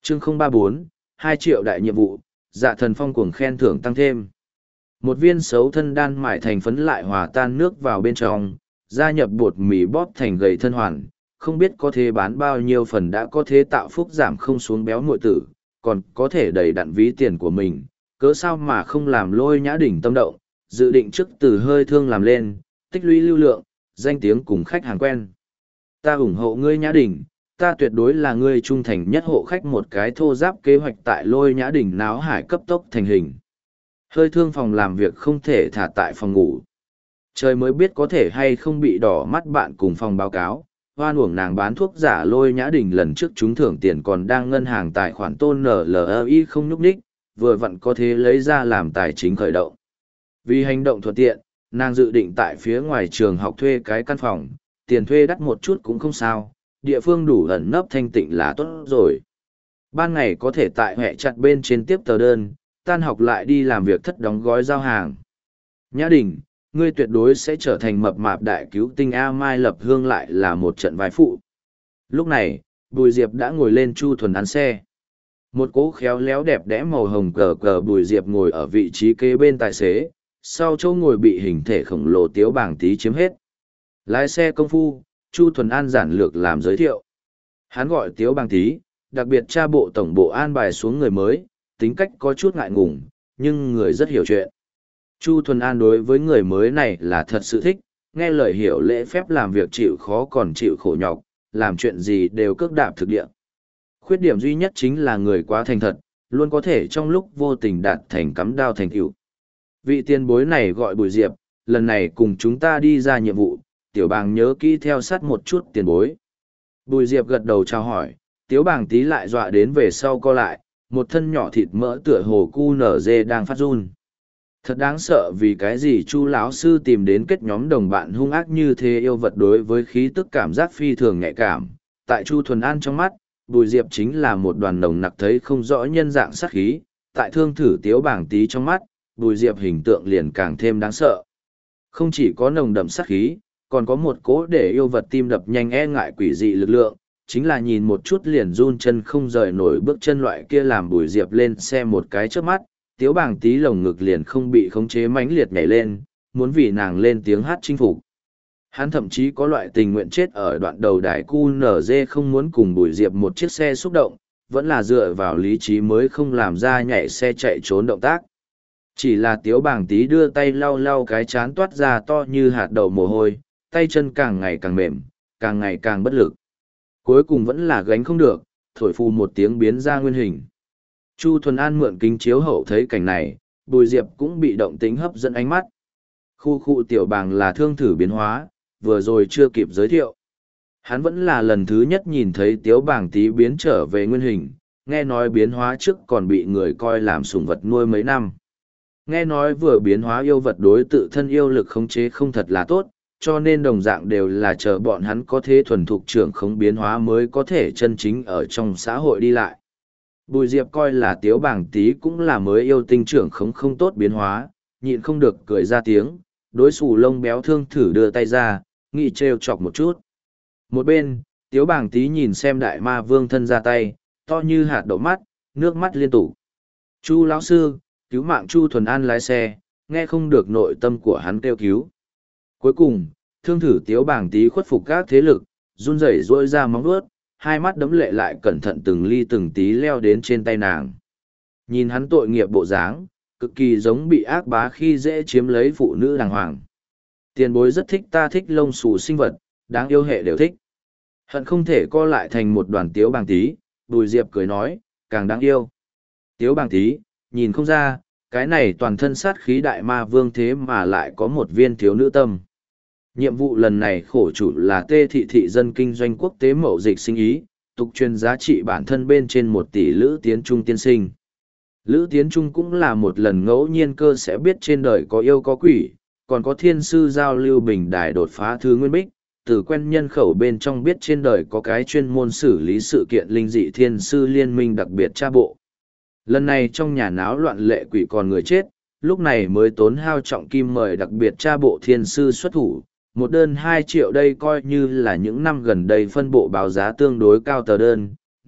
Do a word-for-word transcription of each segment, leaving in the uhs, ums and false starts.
chương không ba bốn, hai triệu đại nhiệm vụ, dạ thần phong cuồng khen thưởng tăng thêm. Một viên xấu thân đan mải thành phấn lại hòa tan nước vào bên trong, gia nhập bột mì bóp thành gầy thân hoàn, không biết có thể bán bao nhiêu phần đã có thể tạo phúc giảm không xuống béo muội tử, còn có thể đầy đặn ví tiền của mình, cớ sao mà không làm Lôi Nhã Đình tâm động, dự định trước từ hơi thương làm lên, tích lũy lưu lượng, danh tiếng cùng khách hàng quen. Ta ủng hộ ngươi Nhã Đình, ta tuyệt đối là ngươi trung thành nhất hộ khách. Một cái thô giáp kế hoạch tại Lôi Nhã Đình náo hải cấp tốc thành hình. Hơi thương phòng làm việc không thể thả tại phòng ngủ. Trời mới biết có thể hay không bị đỏ mắt bạn cùng phòng báo cáo. Hoan uổng nàng bán thuốc giả Lôi Nhã Đình lần trước trúng thưởng tiền còn đang ngân hàng tài khoản tôn en lờ i không nhúc nhích, vừa vặn có thể lấy ra làm tài chính khởi động. Vì hành động thuận tiện, nàng dự định tại phía ngoài trường học thuê cái căn phòng, tiền thuê đắt một chút cũng không sao, địa phương đủ ẩn nấp thanh tịnh là tốt rồi. Ban ngày có thể tại hệ chặt bên trên tiếp tờ đơn, tan học lại đi làm việc thất đóng gói giao hàng. Nhã Đình, ngươi tuyệt đối sẽ trở thành mập mạp đại cứu tinh A Mai Lập Hương lại là một trận vai phụ. Lúc này, Bùi Diệp đã ngồi lên Chu Thuần An xe. Một cỗ khéo léo đẹp đẽ màu hồng cờ cờ Bùi Diệp ngồi ở vị trí kế bên tài xế, sau chỗ ngồi bị hình thể khổng lồ Tiếu Bảng Tý chiếm hết. Lái xe công phu, Chu Thuần An giản lược làm giới thiệu. Hắn gọi Tiếu Bảng Tý, đặc biệt tra bộ tổng bộ an bài xuống người mới, tính cách có chút ngại ngùng, nhưng người rất hiểu chuyện. Chu Thuần An đối với người mới này là thật sự thích, nghe lời hiểu lễ phép làm việc chịu khó còn chịu khổ nhọc, làm chuyện gì đều cước đạp thực địa. Khuyết điểm duy nhất chính là người quá thành thật, luôn có thể trong lúc vô tình đạt thành cắm đao thành tựu. Vị tiền bối này gọi Bùi Diệp, lần này cùng chúng ta đi ra nhiệm vụ, Tiểu Bàng nhớ kỹ theo sát một chút tiền bối. Bùi Diệp gật đầu chào hỏi, Tiếu Bàng Tý lại dọa đến về sau co lại, một thân nhỏ thịt mỡ tựa hồ cu nở dê đang phát run. Thật đáng sợ vì cái gì Chu lão sư tìm đến kết nhóm đồng bạn hung ác như thế. Yêu vật đối với khí tức cảm giác phi thường nhạy cảm. Tại Chu Thuần An trong mắt, Bùi Diệp chính là một đoàn nồng nặc thấy không rõ nhân dạng sát khí. Tại Thương Thử Tiếu Bảng Tý trong mắt, Bùi Diệp hình tượng liền càng thêm đáng sợ. Không chỉ có nồng đậm sát khí, còn có một cố để yêu vật tim đập nhanh e ngại quỷ dị lực lượng, chính là nhìn một chút liền run chân không rời nổi bước chân loại kia. Làm Bùi Diệp lên xe một cái trước mắt, Tiếu Bàng Tý lồng ngực liền không bị khống chế mãnh liệt nhảy lên, muốn vì nàng lên tiếng hát chinh phục. Hắn thậm chí có loại tình nguyện chết ở đoạn đầu đài cu nở dê không muốn cùng Bùi Diệp một chiếc xe xúc động, vẫn là dựa vào lý trí mới không làm ra nhảy xe chạy trốn động tác. Chỉ là Tiếu Bàng Tý đưa tay lau lau cái chán toát ra to như hạt đậu mồ hôi, tay chân càng ngày càng mềm, càng ngày càng bất lực. Cuối cùng vẫn là gánh không được, thổi phù một tiếng biến ra nguyên hình. Chu Thuần An mượn kính chiếu hậu thấy cảnh này, Bùi Diệp cũng bị động tính hấp dẫn ánh mắt. Khu khu Tiểu Bàng là thương thử biến hóa, vừa rồi chưa kịp giới thiệu. Hắn vẫn là lần thứ nhất nhìn thấy Tiếu Bàng Tý biến trở về nguyên hình, nghe nói biến hóa trước còn bị người coi làm sủng vật nuôi mấy năm. Nghe nói vừa biến hóa yêu vật đối tự thân yêu lực khống chế không thật là tốt, cho nên đồng dạng đều là chờ bọn hắn có thể thuần thục trưởng khống biến hóa mới có thể chân chính ở trong xã hội đi lại. Bùi Diệp coi là Tiếu Bàng Tý cũng là mới yêu tinh trưởng khống không tốt biến hóa, nhịn không được cười ra tiếng, đối xù lông béo Thương Thử đưa tay ra, nghị trêu chọc một chút. Một bên, Tiếu Bàng Tý nhìn xem đại ma vương thân ra tay, to như hạt đậu mắt, nước mắt liên tục. Chu lão sư, cứu mạng Chu Thuần An lái xe, nghe không được nội tâm của hắn kêu cứu. Cuối cùng, Thương Thử Tiếu Bàng Tý khuất phục các thế lực, run rẩy rỗi ra móng vuốt, hai mắt đấm lệ lại cẩn thận từng ly từng tí leo đến trên tay nàng. Nhìn hắn tội nghiệp bộ dáng, cực kỳ giống bị ác bá khi dễ chiếm lấy phụ nữ đàng hoàng. Tiền bối rất thích ta thích lông xù sinh vật, đáng yêu hệ đều thích. Hận không thể co lại thành một đoàn Tiếu Bàng Tý, Bùi Diệp cười nói, càng đáng yêu. Tiếu Bàng Tý, nhìn không ra, cái này toàn thân sát khí đại ma vương thế mà lại có một viên thiếu nữ tâm. Nhiệm vụ lần này khổ chủ là Tê Thị thị dân kinh doanh quốc tế mậu dịch sinh ý, tục truyền giá trị bản thân bên trên một tỷ Lữ Tiến Trung tiên sinh. Lữ Tiến Trung cũng là một lần ngẫu nhiên cơ sẽ biết trên đời có yêu có quỷ, còn có thiên sư giao lưu bình đài đột phá thứ nguyên bích, từ quen nhân khẩu bên trong biết trên đời có cái chuyên môn xử lý sự kiện linh dị thiên sư liên minh đặc biệt tra bộ. Lần này trong nhà náo loạn lệ quỷ còn người chết, lúc này mới tốn hao trọng kim mời đặc biệt tra bộ thiên sư xuất thủ, một đơn hai triệu đây coi như là những năm gần đây phân bộ báo giá tương đối cao tờ đơn,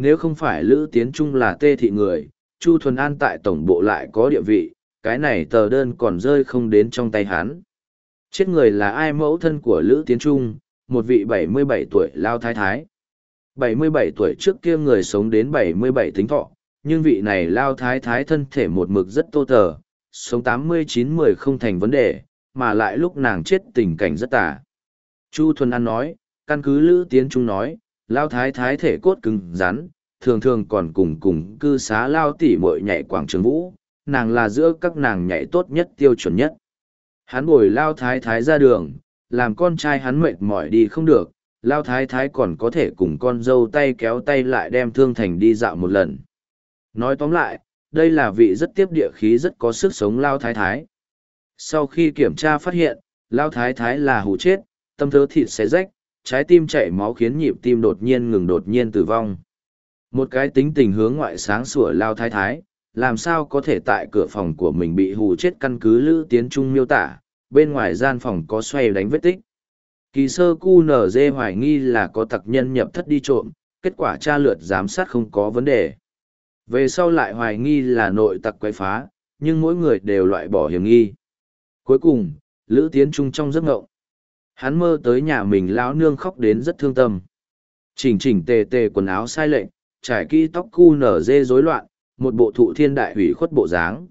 nếu không phải Lữ Tiến Trung là tê thị người, Chu Thuần An tại tổng bộ lại có địa vị, cái này tờ đơn còn rơi không đến trong tay hắn. Chết người là ai? Mẫu thân của Lữ Tiến Trung, một vị bảy mươi bảy tuổi lao thái thái. bảy mươi bảy tuổi trước kia người sống đến bảy mươi bảy tính thọ, nhưng vị này lao thái thái thân thể một mực rất tô tờ, sống tám mươi chín mười không thành vấn đề, mà lại lúc nàng chết tình cảnh rất tả. Chu Thuần An nói, căn cứ Lữ Tiến Trung nói, lao thái thái thể cốt cứng rắn, thường thường còn cùng cùng cư xá lao tỉ mội nhảy quảng trường vũ, nàng là giữa các nàng nhảy tốt nhất tiêu chuẩn nhất. Hắn bồi lao thái thái ra đường, làm con trai hắn mệt mỏi đi không được, lao thái thái còn có thể cùng con dâu tay kéo tay lại đem Thương Thành đi dạo một lần. Nói tóm lại, đây là vị rất tiếp địa khí rất có sức sống lao thái thái. Sau khi kiểm tra phát hiện, lao thái thái là hù chết, tâm thớ thịt xé rách, trái tim chảy máu khiến nhịp tim đột nhiên ngừng đột nhiên tử vong. Một cái tính tình hướng ngoại sáng sủa lao thái thái, làm sao có thể tại cửa phòng của mình bị hù chết? Căn cứ Lữ Tiến Trung miêu tả, bên ngoài gian phòng có xoay đánh vết tích. Kỳ sơ cu nở dê hoài nghi là có tặc nhân nhập thất đi trộm, kết quả tra lượt giám sát không có vấn đề. Về sau lại hoài nghi là nội tặc quấy phá, nhưng mỗi người đều loại bỏ hiểm nghi. Cuối cùng, Lữ Tiến Trung trong giấc ngộng, hắn mơ tới nhà mình lão nương khóc đến rất thương tâm. Chỉnh chỉnh tề tề quần áo sai lệch, trải kỹ tóc cu nở dê rối loạn, một bộ thụ thiên đại hủy khuất bộ dáng.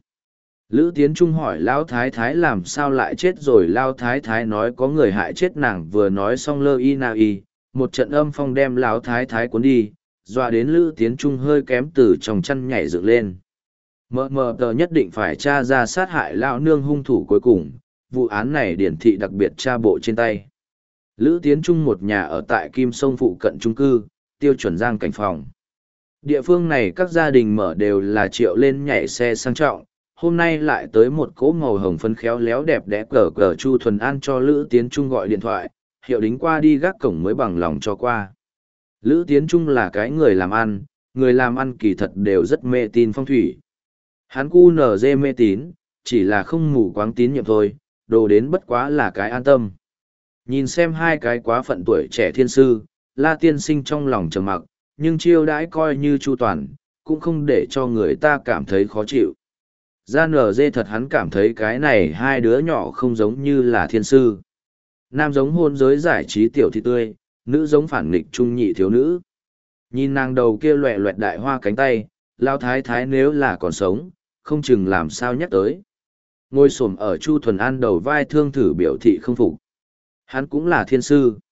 Lữ Tiến Trung hỏi Lão Thái Thái làm sao lại chết rồi. Lão Thái Thái nói có người hại chết nàng. Vừa nói xong lơ y na y, một trận âm phong đem Lão Thái Thái cuốn đi, dọa đến Lữ Tiến Trung hơi kém từ trong chăn nhảy dựng lên. Mờ mờ tờ nhất định phải tra ra sát hại lão nương hung thủ cuối cùng, vụ án này điển thị đặc biệt tra bộ trên tay. Lữ Tiến Trung một nhà ở tại Kim Sông phụ cận trung cư, tiêu chuẩn giang cảnh phòng. Địa phương này các gia đình mở đều là triệu lên nhảy xe sang trọng, hôm nay lại tới một cỗ màu hồng phấn khéo léo đẹp đẽ. Cờ cờ Chu Thuần An cho Lữ Tiến Trung gọi điện thoại, hiệu đính qua đi gác cổng mới bằng lòng cho qua. Lữ Tiến Trung là cái người làm ăn, người làm ăn kỳ thật đều rất mê tin phong thủy. Hắn cu nở dê mê tín, chỉ là không mù quáng tín nhiệm thôi, đồ đến bất quá là cái an tâm. Nhìn xem hai cái quá phận tuổi trẻ thiên sư, La Tiên Sinh trong lòng trầm mặc, nhưng chiêu đãi coi như chu toàn, cũng không để cho người ta cảm thấy khó chịu. Ra nở dê thật hắn cảm thấy cái này hai đứa nhỏ không giống như là thiên sư. Nam giống hôn giới giải trí tiểu thị tươi, nữ giống phản nghịch trung nhị thiếu nữ. Nhìn nàng đầu kia loẹ loẹt đại hoa cánh tay, lao thái thái nếu là còn sống, không chừng làm sao nhắc tới. Ngồi xổm ở Chu Thuần An đầu vai Thương Thử biểu thị không phục. Hắn cũng là thiên sư.